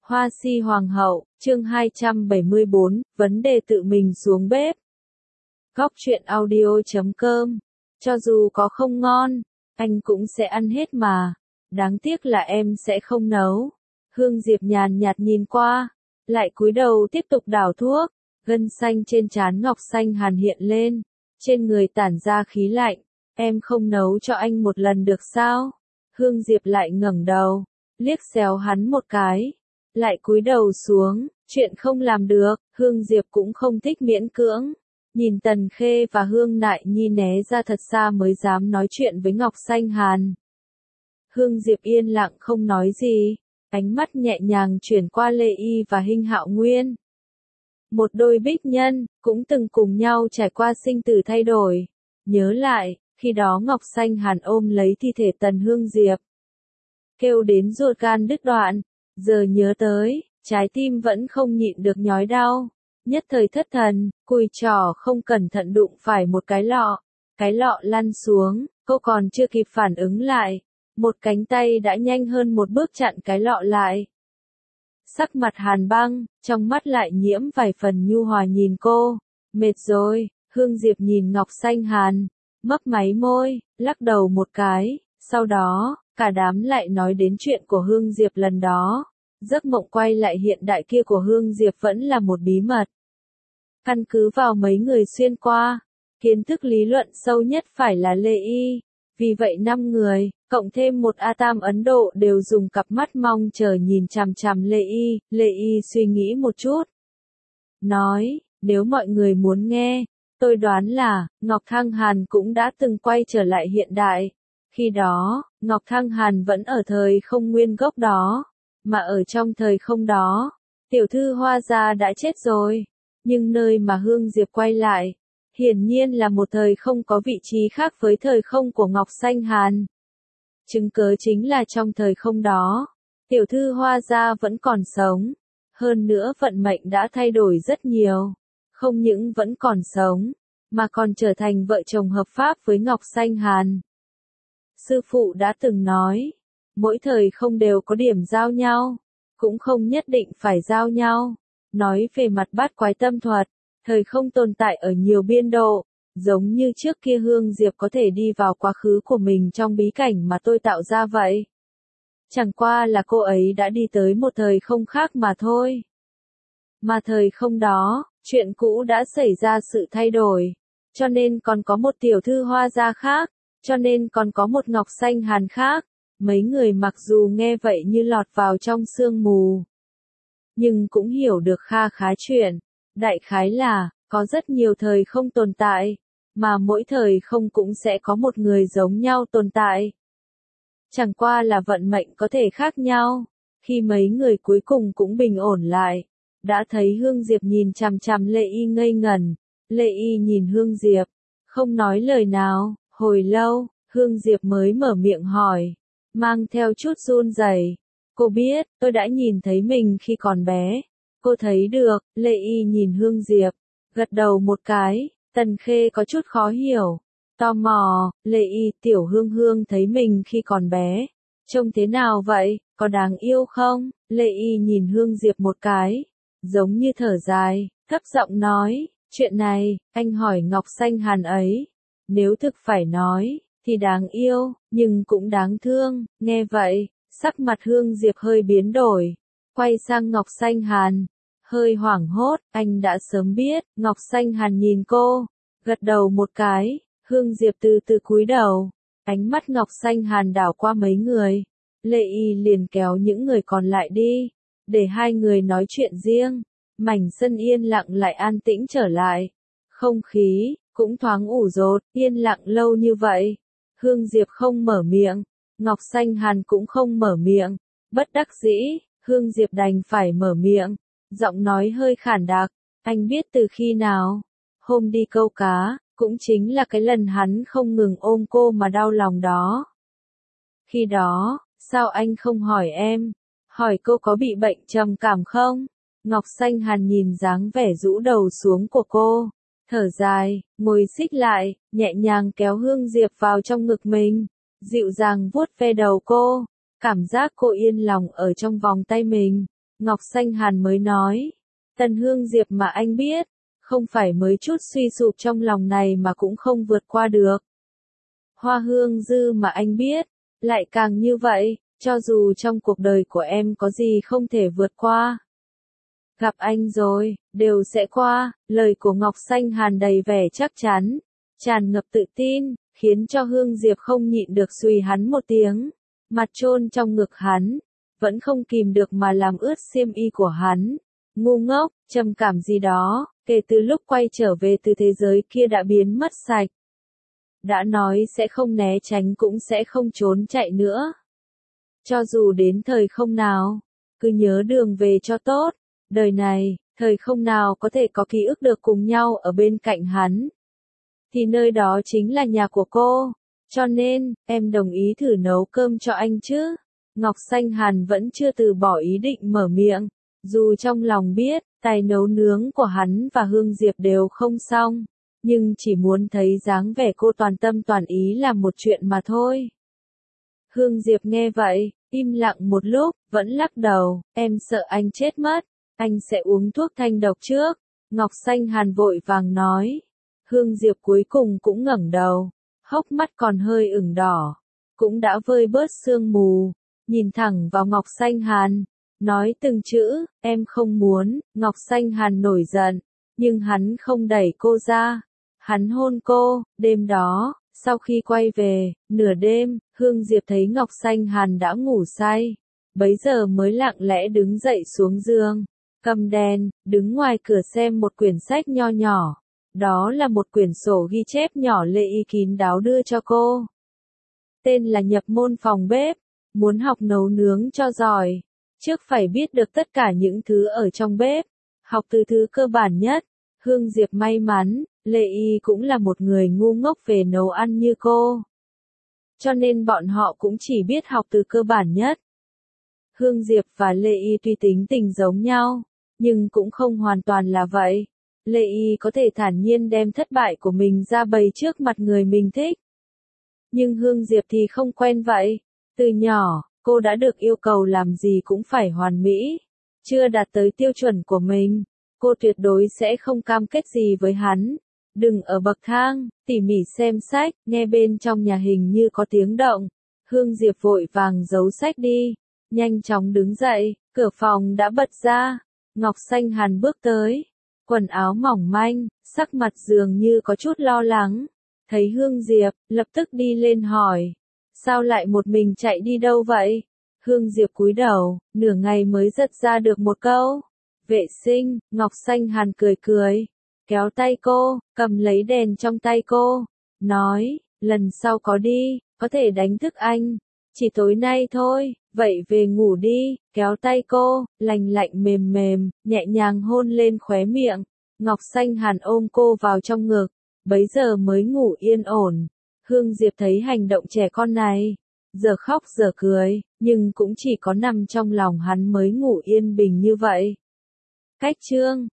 Hoa si hoàng hậu, chương 274, vấn đề tự mình xuống bếp. Góc truyện audio.com. Cho dù có không ngon, anh cũng sẽ ăn hết mà. Đáng tiếc là em sẽ không nấu. Hương Diệp nhàn nhạt nhìn qua, lại cúi đầu tiếp tục đảo thuốc. Gân xanh trên trán Ngọc Xanh Hàn hiện lên, trên người tản ra khí lạnh. Em không nấu cho anh một lần được sao? Hương Diệp lại ngẩng đầu, liếc xéo hắn một cái, lại cúi đầu xuống, chuyện không làm được. Hương Diệp cũng không thích miễn cưỡng. Nhìn Tần Khê và Hương Nại Nhi né ra thật xa mới dám nói chuyện với Ngọc Xanh Hàn. Hương Diệp yên lặng không nói gì, ánh mắt nhẹ nhàng chuyển qua Lê Y và Hinh Hạo Nguyên. Một đôi bích nhân, cũng từng cùng nhau trải qua sinh tử thay đổi. Nhớ lại, khi đó Ngọc Xanh Hàn ôm lấy thi thể Tần Hương Diệp, kêu đến ruột gan đứt đoạn. Giờ nhớ tới, trái tim vẫn không nhịn được nhói đau. Nhất thời thất thần, cùi trỏ không cẩn thận đụng phải một cái lọ lăn xuống. Cô còn chưa kịp phản ứng lại, một cánh tay đã nhanh hơn một bước chặn cái lọ lại. Sắc mặt Hàn băng, trong mắt lại nhiễm vài phần nhu hòa nhìn cô. Mệt rồi. Hương Diệp nhìn Ngọc Xanh Hàn, mấp máy môi, lắc đầu một cái. Sau đó, cả đám lại nói đến chuyện của Hương Diệp lần đó. Giấc mộng quay lại hiện đại kia của Hương Diệp vẫn là một bí mật. Căn cứ vào mấy người xuyên qua, kiến thức lý luận sâu nhất phải là Lê Y. Vì vậy 5 người, cộng thêm một A Tam Ấn Độ đều dùng cặp mắt mong chờ nhìn chằm chằm Lê Y. Lê Y suy nghĩ một chút, nói, nếu mọi người muốn nghe, tôi đoán là, Ngọc Thăng Hàn cũng đã từng quay trở lại hiện đại. Khi đó, Ngọc Thăng Hàn vẫn ở thời không nguyên gốc đó, mà ở trong thời không đó, tiểu thư Hoa gia đã chết rồi. Nhưng nơi mà Hương Diệp quay lại, hiển nhiên là một thời không có vị trí khác với thời không của Ngọc Xanh Hàn. Chứng cớ chính là trong thời không đó, tiểu thư Hoa gia vẫn còn sống. Hơn nữa vận mệnh đã thay đổi rất nhiều. Không những vẫn còn sống, mà còn trở thành vợ chồng hợp pháp với Ngọc Xanh Hàn. Sư phụ đã từng nói, mỗi thời không đều có điểm giao nhau, cũng không nhất định phải giao nhau. Nói về mặt bát quái tâm thuật, thời không tồn tại ở nhiều biên độ, giống như trước kia Hương Diệp có thể đi vào quá khứ của mình trong bí cảnh mà tôi tạo ra vậy. Chẳng qua là cô ấy đã đi tới một thời không khác mà thôi. Mà thời không đó, chuyện cũ đã xảy ra sự thay đổi, cho nên còn có một tiểu thư Hoa gia khác, cho nên còn có một Ngọc Xanh Hàn khác. Mấy người mặc dù nghe vậy như lọt vào trong sương mù, nhưng cũng hiểu được kha khá chuyện. Đại khái là, có rất nhiều thời không tồn tại, mà mỗi thời không cũng sẽ có một người giống nhau tồn tại. Chẳng qua là vận mệnh có thể khác nhau. Khi mấy người cuối cùng cũng bình ổn lại, đã thấy Hương Diệp nhìn chằm chằm Lê Y ngây ngẩn. Lê Y nhìn Hương Diệp, không nói lời nào. Hồi lâu, Hương Diệp mới mở miệng hỏi, mang theo chút run rẩy. Cô biết, tôi đã nhìn thấy mình khi còn bé. Cô thấy được. Lê Y nhìn Hương Diệp, gật đầu một cái. Tần Khê có chút khó hiểu, tò mò. Lê Y, tiểu Hương Hương thấy mình khi còn bé, trông thế nào vậy, có đáng yêu không? Lê Y nhìn Hương Diệp một cái, giống như thở dài, thấp giọng nói, chuyện này, anh hỏi Ngọc Xanh Hàn ấy. Nếu thực phải nói, thì đáng yêu, nhưng cũng đáng thương. Nghe vậy, sắc mặt Hương Diệp hơi biến đổi, quay sang Ngọc Xanh Hàn, hơi hoảng hốt. Anh đã sớm biết. Ngọc Xanh Hàn nhìn cô, gật đầu một cái. Hương Diệp từ từ cúi đầu, ánh mắt Ngọc Xanh Hàn đảo qua mấy người. Lê Y liền kéo những người còn lại đi, để hai người nói chuyện riêng. Mảnh sân yên lặng lại an tĩnh trở lại, không khí cũng thoáng ủ rột. Yên lặng lâu như vậy, Hương Diệp không mở miệng, Ngọc Xanh Hàn cũng không mở miệng. Bất đắc dĩ, Hương Diệp đành phải mở miệng, giọng nói hơi khản đặc. Anh biết từ khi nào? Hôm đi câu cá, cũng chính là cái lần hắn không ngừng ôm cô mà đau lòng đó. Khi đó, sao anh không hỏi em? Hỏi cô có bị bệnh trầm cảm không? Ngọc Xanh Hàn nhìn dáng vẻ rũ đầu xuống của cô, thở dài, ngồi xích lại, nhẹ nhàng kéo Hương Diệp vào trong ngực mình, dịu dàng vuốt ve đầu cô, cảm giác cô yên lòng ở trong vòng tay mình. Ngọc Xanh Hàn mới nói. Tần Hương Diệp mà anh biết, không phải mới chút suy sụp trong lòng này mà cũng không vượt qua được. Hoa Hương Dư mà anh biết, lại càng như vậy, cho dù trong cuộc đời của em có gì không thể vượt qua. Gặp anh rồi, đều sẽ qua, lời của Ngọc Xanh Hàn đầy vẻ chắc chắn, tràn ngập tự tin, khiến cho Hương Diệp không nhịn được xùy hắn một tiếng, mặt chôn trong ngực hắn, vẫn không kìm được mà làm ướt xiêm y của hắn. Ngu ngốc, trầm cảm gì đó, kể từ lúc quay trở về từ thế giới kia đã biến mất sạch. Đã nói sẽ không né tránh cũng sẽ không trốn chạy nữa. Cho dù đến thời không nào, cứ nhớ đường về cho tốt. Đời này, thời không nào có thể có ký ức được cùng nhau ở bên cạnh hắn. Thì nơi đó chính là nhà của cô. Cho nên, em đồng ý thử nấu cơm cho anh chứ. Ngọc Xanh Hàn vẫn chưa từ bỏ ý định mở miệng. Dù trong lòng biết, tài nấu nướng của hắn và Hương Diệp đều không xong. Nhưng chỉ muốn thấy dáng vẻ cô toàn tâm toàn ý là một chuyện mà thôi. Hương Diệp nghe vậy, im lặng một lúc, vẫn lắc đầu, em sợ anh chết mất. Anh sẽ uống thuốc thanh độc trước. Ngọc Xanh Hàn vội vàng nói. Hương Diệp cuối cùng cũng ngẩng đầu. Hốc mắt còn hơi ửng đỏ. Cũng đã vơi bớt sương mù. Nhìn thẳng vào Ngọc Xanh Hàn. Nói từng chữ, em không muốn. Ngọc Xanh Hàn nổi giận. Nhưng hắn không đẩy cô ra. Hắn hôn cô. Đêm đó, sau khi quay về, nửa đêm, Hương Diệp thấy Ngọc Xanh Hàn đã ngủ say. Bấy giờ mới lặng lẽ đứng dậy xuống giường. Cầm đèn, đứng ngoài cửa xem một quyển sách nho nhỏ. Đó là một quyển sổ ghi chép nhỏ Lệ Y kín đáo đưa cho cô. Tên là Nhập môn phòng bếp. Muốn học nấu nướng cho giỏi. Trước phải biết được tất cả những thứ ở trong bếp. Học từ thứ cơ bản nhất. Hương Diệp may mắn, Lệ Y cũng là một người ngu ngốc về nấu ăn như cô. Cho nên bọn họ cũng chỉ biết học từ cơ bản nhất. Hương Diệp và Lệ Y tuy tính tình giống nhau, nhưng cũng không hoàn toàn là vậy. Lệ Y có thể thản nhiên đem thất bại của mình ra bày trước mặt người mình thích. Nhưng Hương Diệp thì không quen vậy. Từ nhỏ, cô đã được yêu cầu làm gì cũng phải hoàn mỹ. Chưa đạt tới tiêu chuẩn của mình, cô tuyệt đối sẽ không cam kết gì với hắn. Đừng ở bậc thang, tỉ mỉ xem sách, nghe bên trong nhà hình như có tiếng động. Hương Diệp vội vàng giấu sách đi. Nhanh chóng đứng dậy, cửa phòng đã bật ra. Ngọc Xanh Hàn bước tới. Quần áo mỏng manh, sắc mặt dường như có chút lo lắng. Thấy Hương Diệp, lập tức đi lên hỏi. Sao lại một mình chạy đi đâu vậy? Hương Diệp cúi đầu, nửa ngày mới giật ra được một câu. Vệ sinh. Ngọc Xanh Hàn cười cười. Kéo tay cô, cầm lấy đèn trong tay cô. Nói, lần sau có đi, có thể đánh thức anh. Chỉ tối nay thôi, vậy về ngủ đi. Kéo tay cô, lành lạnh mềm mềm, nhẹ nhàng hôn lên khóe miệng. Ngọc Xanh Hàn ôm cô vào trong ngực. Bấy giờ mới ngủ yên ổn. Hương Diệp thấy hành động trẻ con này, giờ khóc giờ cười, nhưng cũng chỉ có nằm trong lòng hắn mới ngủ yên bình như vậy. Cách chương